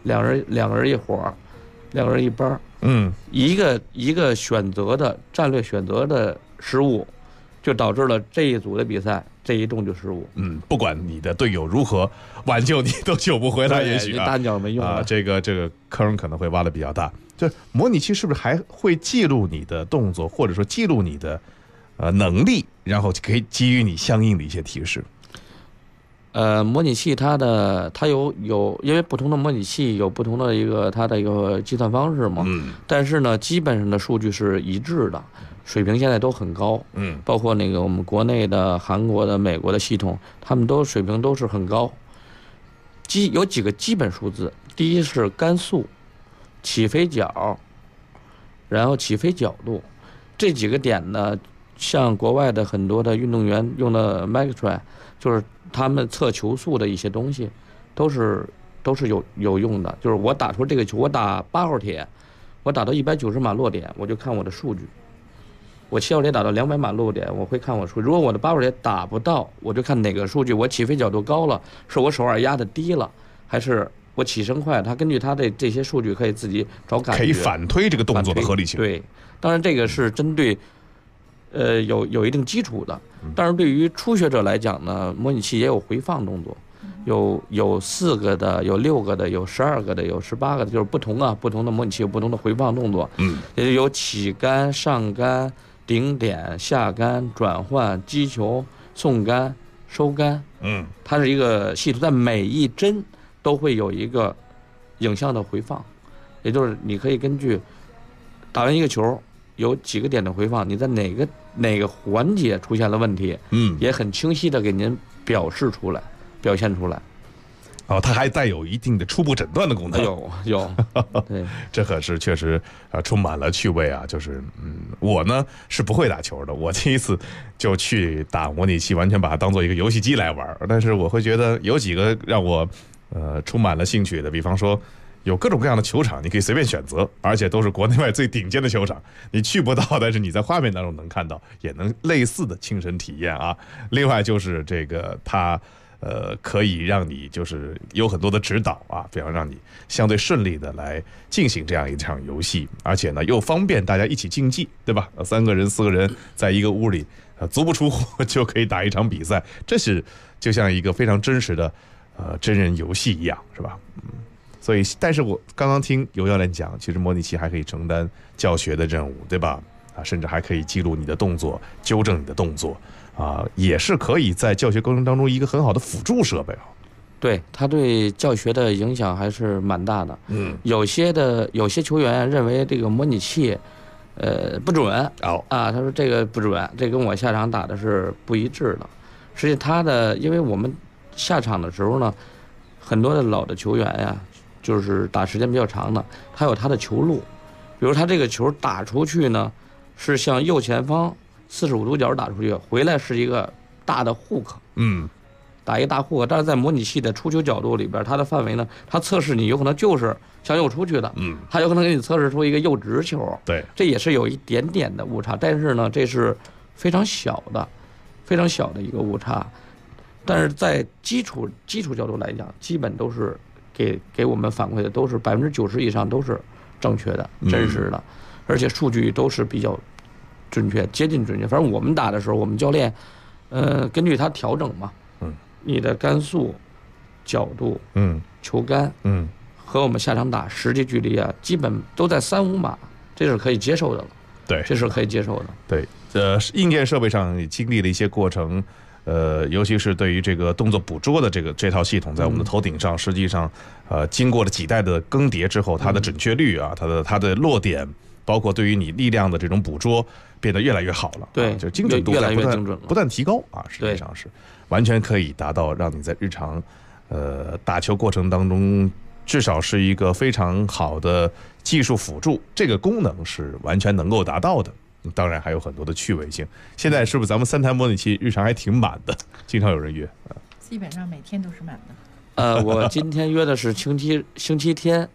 两个人一伙，两个人一班，一个选择的战略选择的失误，就导致了这一组的比赛这一动就失误。 不管你的队友如何挽救，你都救不回来，也许大脚没用了。 这个坑可能会挖的比较大。就模拟器是不是还会记录你的动作，或者说记录你的能力，然后可以给予你相应的一些提示？ 模拟器它有，因为不同的模拟器有不同的它的一个计算方式嘛。但是呢，基本上的数据是一致的，水平现在都很高。包括那个我们国内的、韩国的、美国的系统，他们都水平都是很高。有几个基本数字，第一是杆速、起飞角，然后起飞角度，这几个点呢，像国外的很多的运动员用的 Maxtrack， 就是他们测球速的一些东西，都是有用的。就是我打出这个球，我打8号铁，我打到190码落点，我就看我的数据。我7号铁打到200码落点，我会看我数据。如果我的8号铁打不到，我就看哪个数据，我起飞角度高了，是我手腕压的低了，还是我起身快？他根据他的这些数据可以自己找感觉， 可以反推这个动作的合理性。 对，当然这个是针对有一定基础的。但是对于初学者来讲呢，模拟器也有回放动作，有4个的，有6个的，有12个的，有18个的，就是不同的模拟器有不同的回放动作。也就有起杆、上杆、顶点、下杆、转换、击球、送杆、收杆。它是一个系统，在每一帧都会有一个影像的回放，也就是你可以根据打完一个球有几个点的回放，你在哪个环节出现了问题，也很清晰的给您表现出来。 它还带有一定的初步诊断的功能。 有，对， 这可是确实充满了趣味啊！就是我呢是不会打球的，我第一次就去打模拟器，完全把它当做一个游戏机来玩。但是我会觉得有几个让我充满了兴趣的，比方说有各种各样的球场，你可以随便选择，而且都是国内外最顶尖的球场，你去不到，但是你在画面当中能看到，也能类似的亲身体验啊。另外就是这个它可以让你就是有很多的指导啊，比方让你相对顺利的来进行这样一场游戏，而且呢又方便大家一起竞技，对吧？3个人4个人在一个屋里，足不出户就可以打一场比赛，这是就像一个非常真实的真人游戏一样，是吧？所以，但是我刚刚听尤教练讲，其实模拟器还可以承担教学的任务，对吧？甚至还可以记录你的动作，纠正你的动作。也是可以在教学过程当中一个很好的辅助设备。 对，它对教学的影响还是蛮大的。有些球员认为这个模拟器不准他说这个不准，这跟我下场打的是不一致的。实际因为我们下场的时候呢，很多的老的球员呀，就是打时间比较长的，他有他的球路，比如他这个球打出去呢，是向右前方45度角打出去，回来是一个大的 hook， 打一个大 hook， 但是在模拟器的出球角度里边，它的范围呢，它测试你有可能就是向右出去的，它有可能给你测试出一个右直球， 对， 这也是有一点点的误差，但是呢，这是非常小的一个误差，但是在基础角度来讲，基本都是给我们反馈的都是90%以上都是正确的、真实的，而且数据都是比较准确、接近准确。反正我们打的时候，我们教练，根据他调整嘛，你的杆速、角度、球杆，和我们下场打实际距离啊，基本都在3-5码，这是可以接受的了。 对， 这是可以接受的。 对，硬件设备上也经历了一些过程。尤其是对于这个动作捕捉的这套系统，在我们的头顶上，实际上，经过了几代的更迭之后，它的准确率啊，它的落点，包括对于你力量的这种捕捉，变得越来越好了。 对， 就精准度越来越精准了， 不断提高啊，实际上是完全可以达到让你在日常打球过程当中，至少是一个非常好的技术辅助，这个功能是完全能够达到的。当然还有很多的趣味性。现在是不是咱们3台模拟器日常还挺满的，经常有人约？ 基本上每天都是满的。 我今天约的是星期天，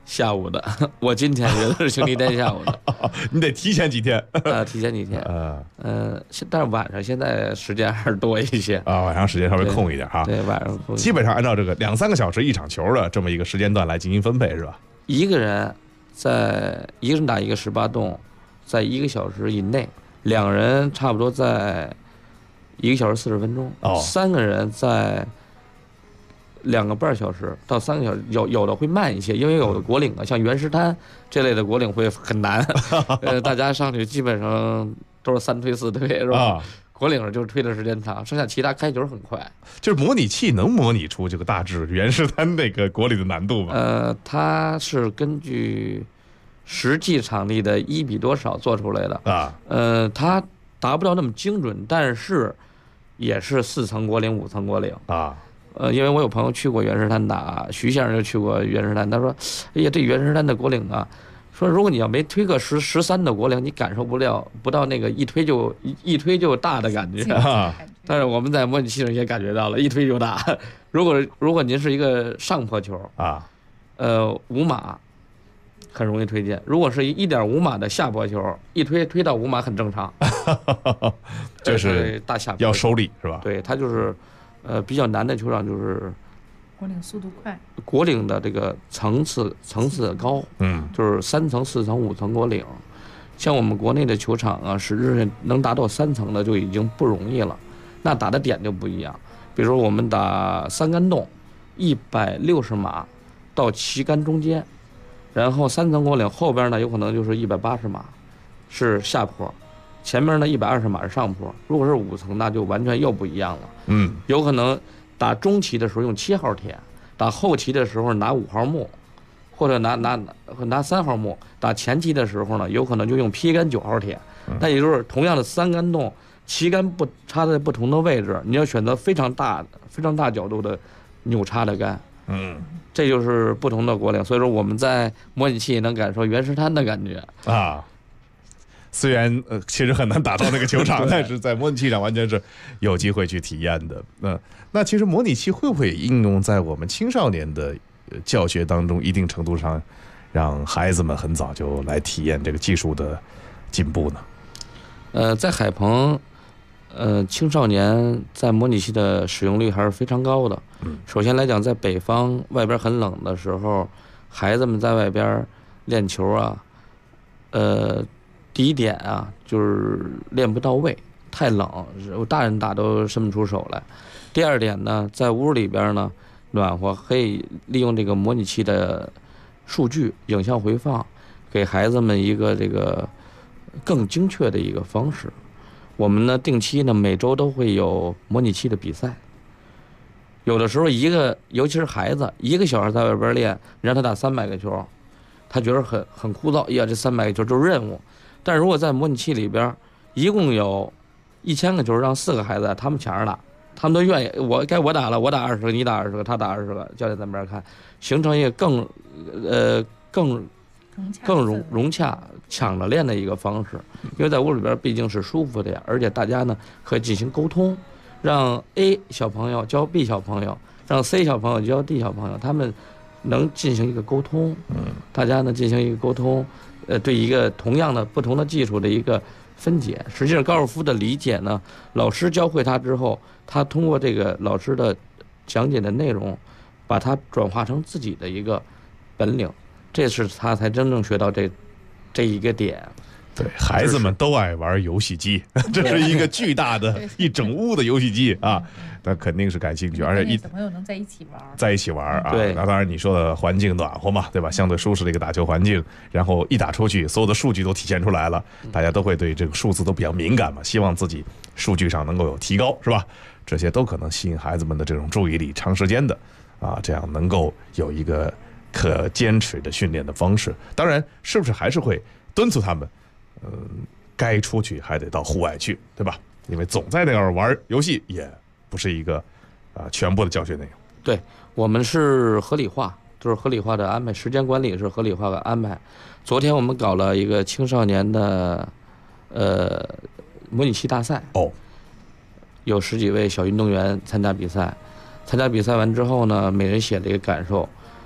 下午的，我今天觉得是星期天下午的。 你得提前几天。 提前几天。但是晚上现在时间还是多一些啊，晚上时间稍微空一点哈。 对，晚上空。 基本上按照这个2-3个小时一场球的这么一个时间段来进行分配，是吧？ 一个人打一个18洞，在1个小时以内，2人差不多在1个小时40分钟，3个人在2个半小时到3个小时，有的会慢一些，因为有的国岭啊，像原石滩这类的国岭会很难，大家上去基本上都是3推4推，是吧？国岭就是推的时间长，剩下其他开球很快。 就是模拟器能模拟出这个大致原石滩那个国岭的难度吗？ 它是根据实际场地的1比多少做出来的啊。 它达不到那么精准，但是也是4层国岭、5层国岭啊。 因为我有朋友去过原石滩打，徐先生就去过原石滩，他说：“哎呀，这原石滩的国岭啊，说如果你要没推个13的国岭，你感受不到那个一推就大的感觉。但是我们在模拟器上也感觉到了，一推就大。如果您是一个上坡球啊 ，5码很容易推进；如果是1.5码的下坡球，一推到5码很正常。 就是大下坡要收力是吧？ 对，它就是。比较难的球场就是国岭速度快， 国岭的这个层次高，就是3层、4层、5层国岭。像我们国内的球场啊，实质上能达到3层的就已经不容易了，那打的点就不一样。比如说我们打3杆洞，160码到旗杆中间，然后3层国岭后边呢有可能就是180码是下坡。前面呢120码是上坡，如果是5层，那就完全又不一样了。有可能打中旗的时候用7号铁，打后旗的时候拿5号木，或者拿3号木。打前旗的时候呢，有可能就用劈杆9号铁。那也就是同样的3杆洞，旗杆插在不同的位置，你要选择非常大角度的扭插的杆。这就是不同的国岭。所以说我们在模拟器能感受原石滩的感觉啊。虽然其实很难打到那个球场，但是在模拟器上完全是有机会去体验的。那其实模拟器会不会应用在我们青少年的教学当中，一定程度上让孩子们很早就来体验这个技术的进步呢？ 在海鹏，青少年在模拟器的使用率还是非常高的。首先来讲，在北方外边很冷的时候，孩子们在外边练球啊，第一点啊，就是练不到位，太冷，大人打都伸不出手来。第二点呢，在屋里边呢暖和，可以利用这个模拟器的数据影像回放，给孩子们一个这个更精确的一个方式。我们呢定期呢每周都会有模拟器的比赛。有的时候尤其是孩子1个小时在外边练，让他打300个球，他觉得很枯燥，这300个球就是任务。但是如果在模拟器里边，一共有1000个球，让4个孩子他们抢着打，他们都愿意。我打了，我打20个，你打20个，他打20个，教练在那边看，形成一个更融洽抢着练的一个方式。因为在屋里边毕竟是舒服的呀，而且大家呢可以进行沟通，让 A 小朋友教 B 小朋友，让 C 小朋友教 D 小朋友，他们能进行一个沟通。大家呢进行一个沟通。对一个同样的不同的技术的一个分解。实际上高尔夫的理解呢，老师教会他之后，他通过这个老师的讲解的内容，把它转化成自己的一个本领，这是他才真正学到这一个点。 对，孩子们都爱玩游戏机，这是一个巨大的一整屋的游戏机啊，那肯定是感兴趣，而且小朋友能在一起玩啊。对，那当然你说的环境暖和嘛，对吧？相对舒适的一个打球环境，然后一打出去，所有的数据都体现出来了，大家都会对这个数字都比较敏感嘛，希望自己数据上能够有提高，是吧？这些都可能吸引孩子们的这种注意力，长时间的啊，这样能够有一个可坚持的训练的方式。当然，是不是还是会敦促他们？该出去还得到户外去，对吧？因为总在那儿玩游戏也不是一个全部的教学内容。 对，我们是合理化，就是合理化的安排，时间管理是合理化的安排。昨天我们搞了一个青少年的模拟器大赛，有10几位小运动员参加比赛。参加比赛完之后呢，每人写了一个感受，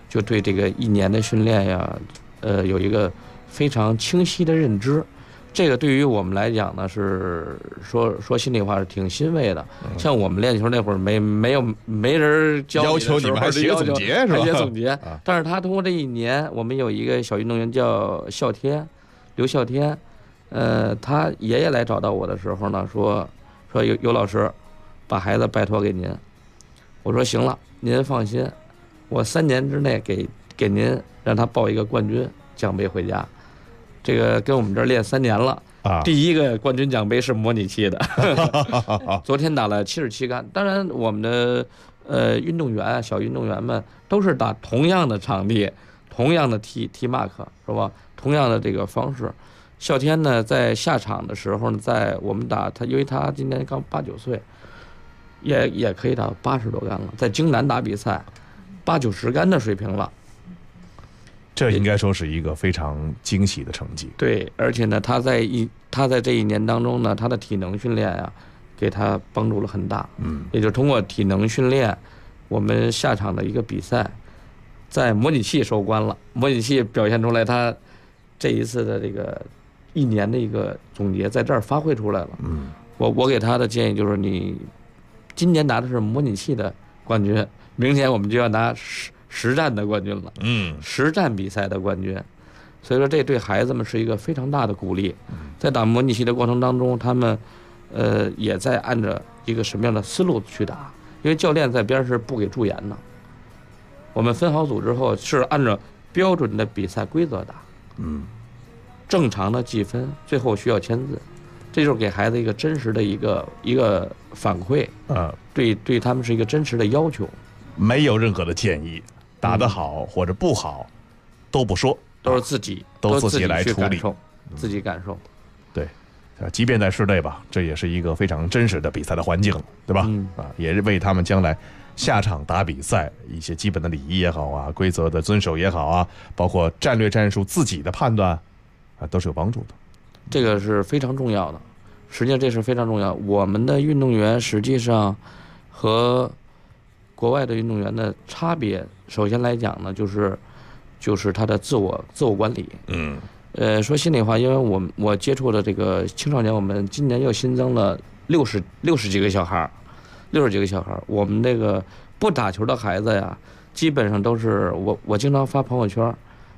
就对这个1年的训练呀，有一个非常清晰的认知。这个对于我们来讲呢，是说心里话是挺欣慰的。像我们练球那会儿，没人要求你们还写总结是吧？ 还写总结。但是他通过这1年，我们有一个小运动员叫刘啸天，他爷爷来找到我的时候呢，说尤老师，把孩子拜托给您。我说行了，您放心，我3年之内给您让他报一个冠军奖杯回家。这个跟我们这儿练3年了啊，第一个冠军奖杯是模拟器的，昨天打了77杆。当然，我们的运动员小运动员们都是打同样的场地，同样的踢 mark 是吧？同样的这个方式。啸天呢，在下场的时候呢，在我们打他，因为他今年刚8、9岁，也可以打80多杆了，在京南打比赛，8、90杆的水平了。 这应该说是一个非常惊喜的成绩。 对，而且呢，他在这1年当中呢，他的体能训练啊，给他帮助了很大。也就通过体能训练，我们下场的一个比赛，在模拟器收官了。模拟器表现出来，他这一次的这个1年的一个总结，在这儿发挥出来了。我给他的建议就是，你今年拿的是模拟器的冠军，明年我们就要拿实战的冠军了，实战比赛的冠军，所以说这对孩子们是一个非常大的鼓励。在打模拟器的过程当中，他们也在按照一个什么样的思路去打，因为教练在边是不给助言的。我们分好组之后是按照标准的比赛规则打，正常的计分，最后需要签字，这就是给孩子一个真实的一个反馈对他们是一个真实的要求， 没有任何的建议。打得好或者不好都不说， 都是自己来处理， 自己感受。 对，即便在室内吧，这也是一个非常真实的比赛的环境，对吧？也是为他们将来下场打比赛一些基本的礼仪也好啊，规则的遵守也好啊，包括战略战术自己的判断啊，都是有帮助的。 这个是非常重要的，实际上这是非常重要。我们的运动员实际上和国外的运动员的差别，首先来讲呢，就是他的自我管理。说心里话，因为我接触的这个青少年，我们今年又新增了60几个小孩，60几个小孩。我们这个不打球的孩子呀，基本上都是我经常发朋友圈，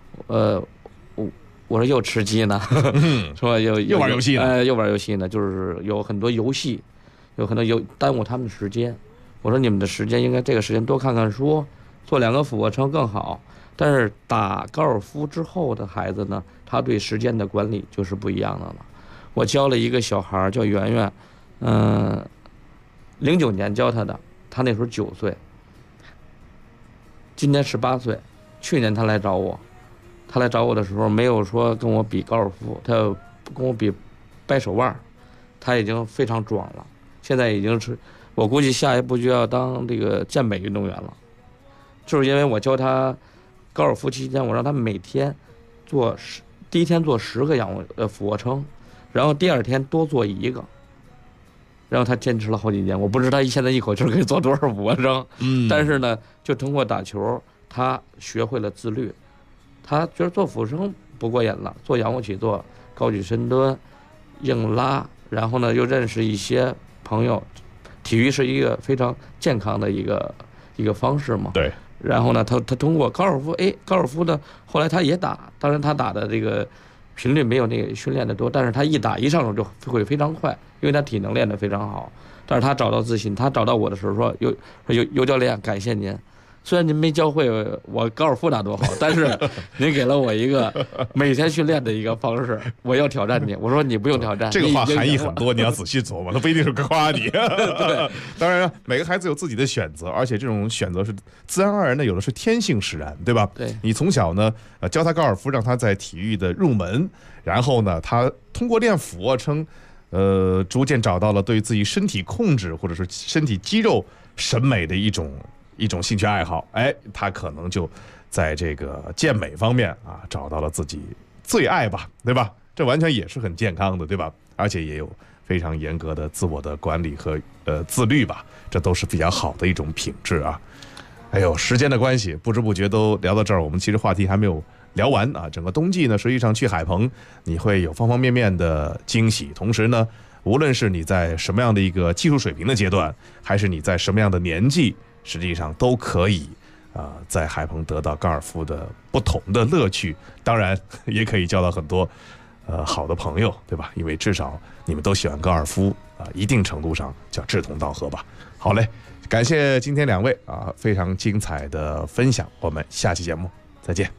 我说又吃鸡呢，是吧？又玩游戏呢， 又玩游戏呢，就是有很多游戏，有很多耽误他们的时间。我说你们的时间应该这个时间多看看书，做2个俯卧撑更好。但是打高尔夫之后的孩子呢，他对时间的管理就是不一样的了。我教了一个小孩叫圆圆，09年教他的，他那时候9岁，今年18岁。去年他来找我的时候没有说跟我比高尔夫，他跟我比掰手腕，他已经非常壮了，现在已经是。我估计下一步就要当这个健美运动员了，就是因为我教他高尔夫期间，我让他每天第一天做10个俯卧撑，然后第2天多做1个，然后他坚持了好几年。我不知道他现在一口气可以做多少俯卧撑，但是呢，就通过打球，他学会了自律。他觉得做俯卧撑不过瘾了，做仰卧起坐、高举深蹲、硬拉，然后呢又认识一些朋友。体育是一个非常健康的一个方式嘛。 对。 然后呢，他通过高尔夫的，后来他也打，当然他打的这个频率没有那个训练的多，但是他一上手就会非常快，因为他体能练得非常好。但是他找到自信，他找到我的时候说尤教练，感谢您。虽然您没教会我高尔夫打多好，但是您给了我一个每天训练的一个方式，我要挑战你。我说你不用挑战， 这个话含义很多，你要仔细琢磨，它不一定是夸你。对，当然了，每个孩子有自己的选择，而且这种选择是自然而然的，有的是天性使然，对吧？ 对， 你从小呢，教他高尔夫，让他在体育的入门，然后呢，他通过练俯卧撑，逐渐找到了对自己身体控制或者是身体肌肉审美的一种兴趣爱好，他可能就在这个健美方面啊找到了自己最爱吧，对吧？这完全也是很健康的，对吧？而且也有非常严格的自我的管理和自律吧，这都是比较好的一种品质啊。 哎呦，时间的关系，不知不觉都聊到这儿，我们其实话题还没有聊完啊。整个冬季呢，实际上去海棚，你会有方方面面的惊喜。同时呢，无论是你在什么样的一个技术水平的阶段，还是你在什么样的年纪，实际上都可以在海棚得到高尔夫的不同的乐趣。当然，也可以交到很多好的朋友，对吧？因为至少你们都喜欢高尔夫一定程度上叫志同道合吧。好嘞。感谢今天2位非常精彩的分享，我们下期节目再见。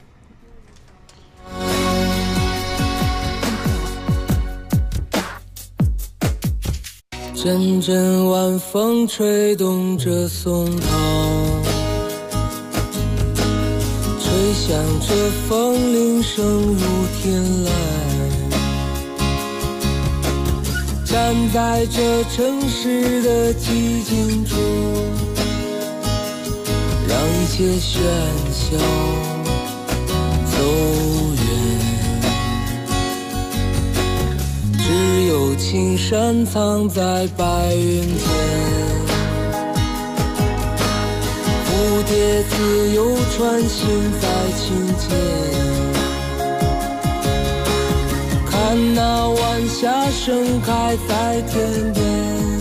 阵阵晚风吹动着松涛，吹响着风铃声如天籁，站在这城市的寂静中，让一切喧嚣走远，只有青山藏在白云间，蝴蝶自由穿行在琴间，看那晚霞盛开在天边，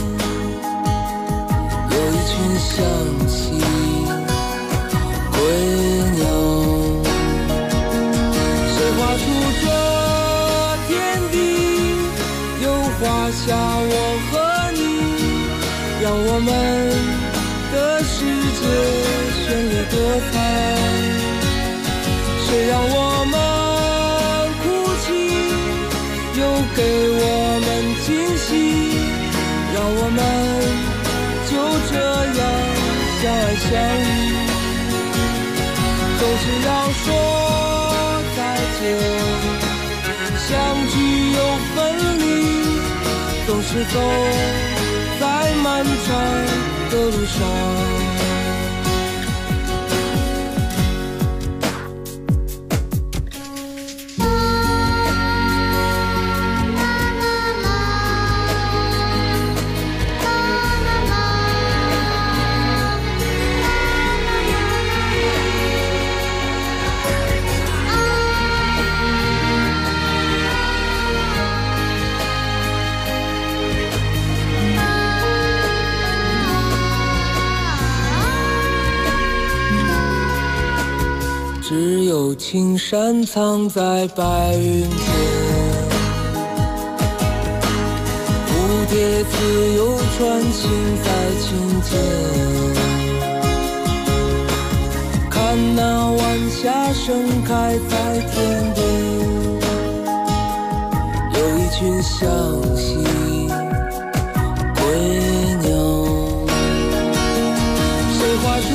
有一群向西归鸟，谁画出这天地，又画下我和你，让我们的世界绚丽多彩，谁让我们又给我们惊喜，让我们就这样相爱相依，总是要说再见，相聚又分离，总是走在漫长的路上。只有青山藏在白云间，蝴蝶自由穿行在琴间，看那晚霞盛开在天边，有一群向西归鸟，谁画出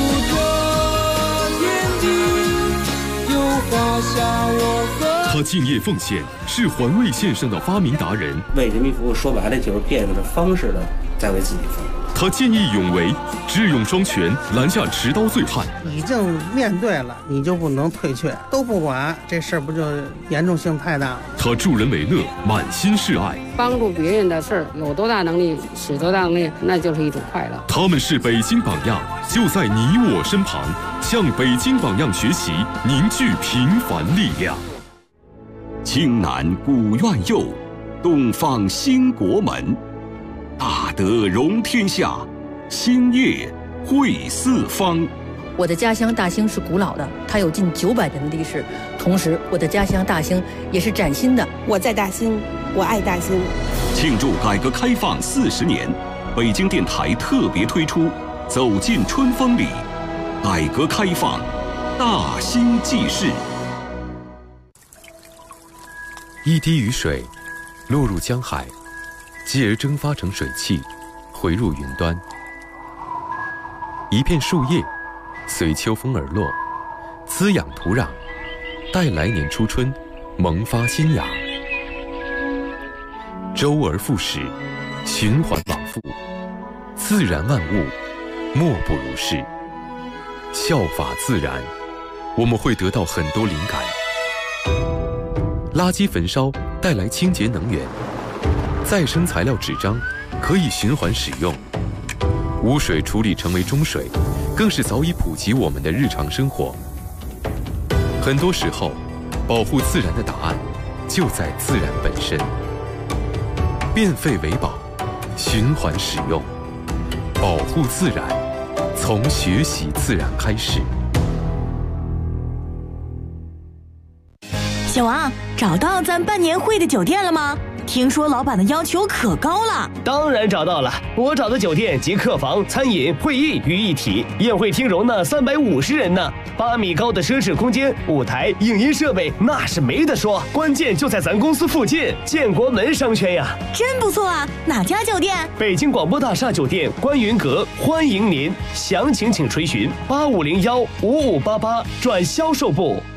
他敬业奉献，是环卫线上的发明达人。 为人民服务，说白了就是变着方式的在为自己服务。 他见义勇为，智勇双全，拦下持刀醉汉。 已经面对了，你就不能退却，都不管，这事儿不就严重性太大了？ 他助人为乐，满心是爱， 帮助别人的事儿，有多大能力使多大能力，那就是一种快乐。 他们是北京榜样，就在你我身旁，向北京榜样学习，凝聚平凡力量。 青南古院右，东方兴国门。大德容天下，兴业汇四方。 我的家乡大兴是古老的，它有近900年的历史。同时，我的家乡大兴也是崭新的。 我在大兴，我爱大兴。 庆祝改革开放40年，北京电台特别推出《走进春风里》，改革开放，大兴纪事。 一滴雨水落入江海，继而蒸发成水汽，回入云端。一片树叶随秋风而落，滋养土壤，待来年初春萌发新芽。周而复始，循环往复，自然万物莫不如是。效法自然，我们会得到很多灵感。垃圾焚烧带来清洁能源，再生材料纸张可以循环使用，污水处理成为中水， 更是早已普及我们的日常生活。很多时候，保护自然的答案就在自然本身。变废为宝，循环使用，保护自然，从学习自然开始。 小王，找到咱办年会的酒店了吗？听说老板的要求可高了。 当然找到了，我找的酒店集客房、餐饮、会议于一体，宴会厅容纳350人呢，8米高的奢侈空间，舞台、影音设备那是没得说，关键就在咱公司附近，建国门商圈呀。 真不错啊，哪家酒店？ 北京广播大厦酒店观云阁，欢迎您，详情请垂询85015588转销售部。